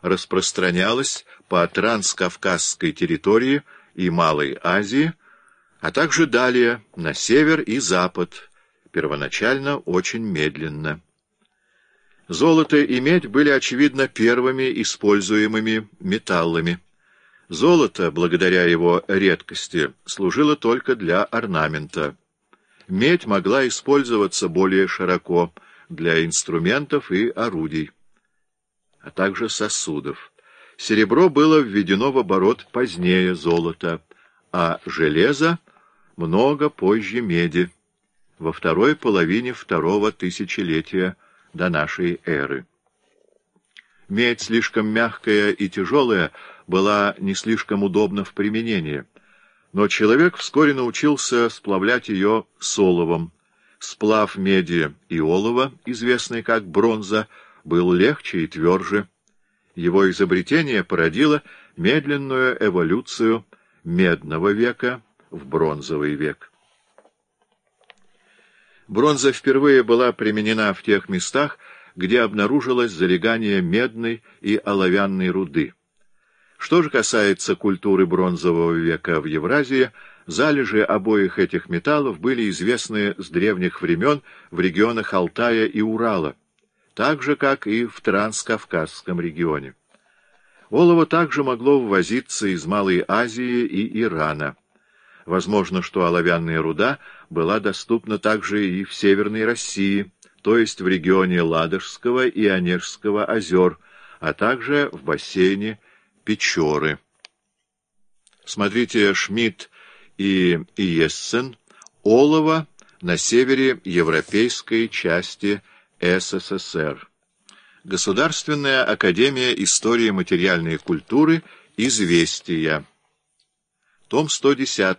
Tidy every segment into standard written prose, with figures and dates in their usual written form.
распространялась по транскавказской территории и Малой Азии, а также далее на север и запад, первоначально очень медленно. Золото и медь были, очевидно, первыми используемыми металлами. Золото, благодаря его редкости, служило только для орнамента. Медь могла использоваться более широко для инструментов и орудий, а также сосудов. Серебро было введено в оборот позднее золота, а железо много позже меди, во второй половине второго тысячелетия до нашей эры. Медь, слишком мягкая и тяжелая, была не слишком удобна в применении, но человек вскоре научился сплавлять ее с оловом. Сплав меди и олова, известный как бронза, был легче и тверже. Его изобретение породило медленную эволюцию медного века в бронзовый век. Бронза впервые была применена в тех местах, где обнаружилось залегание медной и оловянной руды. Что же касается культуры бронзового века в Евразии, залежи обоих этих металлов были известны с древних времен в регионах Алтая и Урала, так же, как и в Транскавказском регионе. Олово также могло ввозиться из Малой Азии и Ирана. Возможно, что оловянная руда была доступна также и в Северной России, то есть в регионе Ладожского и Онежского озер, а также в бассейне Печоры. Смотрите Шмидт и Иессен. Олово на севере европейской части СССР. Государственная академия истории материальной культуры. Известия. Том 110,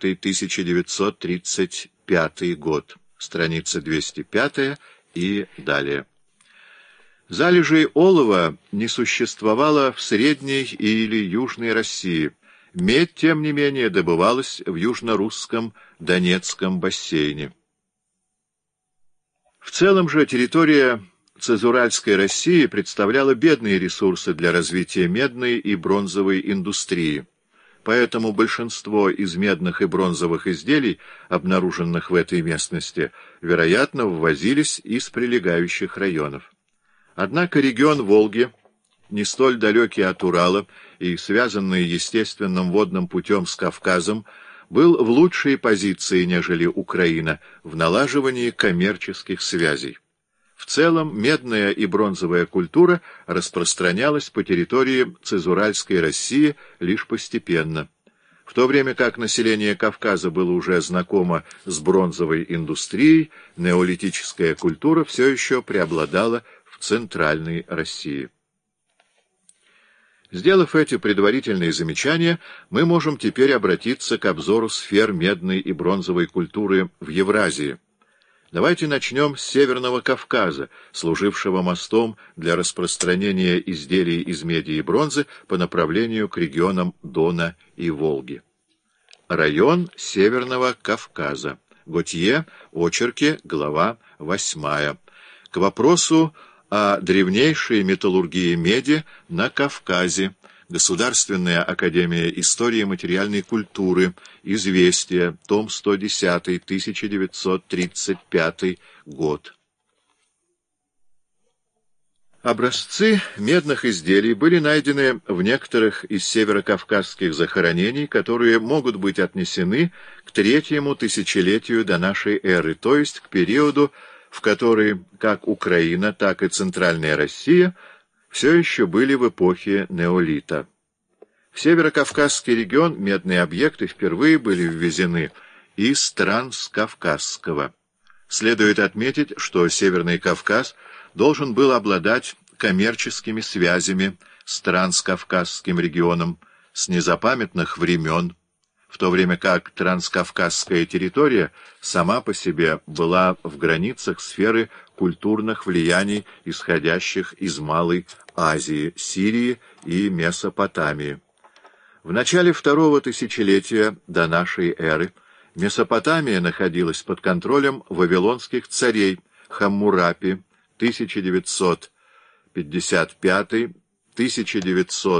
1935 год. Страница 205 и далее. Залежей олова не существовало в Средней или Южной России. Медь, тем не менее, добывалась в южно-русском Донецком бассейне. В целом же территория Цезуральской России представляла бедные ресурсы для развития медной и бронзовой индустрии. Поэтому большинство из медных и бронзовых изделий, обнаруженных в этой местности, вероятно, ввозились из прилегающих районов. Однако регион Волги, не столь далекий от Урала и связанный естественным водным путем с Кавказом, был в лучшей позиции, нежели Украина, в налаживании коммерческих связей. В целом, медная и бронзовая культура распространялась по территории Цезуральской России лишь постепенно, в то время как население Кавказа было уже знакомо с бронзовой индустрией, неолитическая культура все еще преобладала в Центральной России. Сделав эти предварительные замечания, мы можем теперь обратиться к обзору сфер медной и бронзовой культуры в Евразии. Давайте начнем с Северного Кавказа, служившего мостом для распространения изделий из меди и бронзы по направлению к регионам Дона и Волги. Район Северного Кавказа. Готье, очерки, глава 8. К вопросу о древнейшей металлургии меди на Кавказе. Государственная академия истории материальной культуры. Известия. Том 110, 1935 год. Образцы медных изделий были найдены в некоторых из северокавказских захоронений, которые могут быть отнесены к третьему тысячелетию до нашей эры, то есть к периоду, в который как Украина, так и Центральная Россия все еще были в эпохе неолита. В Северокавказский регион медные объекты впервые были ввезены из Транскавказского. Следует отметить, что Северный Кавказ должен был обладать коммерческими связями с Транскавказским регионом с незапамятных времен, в то время как Транскавказская территория сама по себе была в границах сферы культурных влияний, исходящих из Малой Азии, Сирии и Месопотамии. В начале второго тысячелетия до нашей эры Месопотамия находилась под контролем вавилонских царей Хаммурапи 1955 1900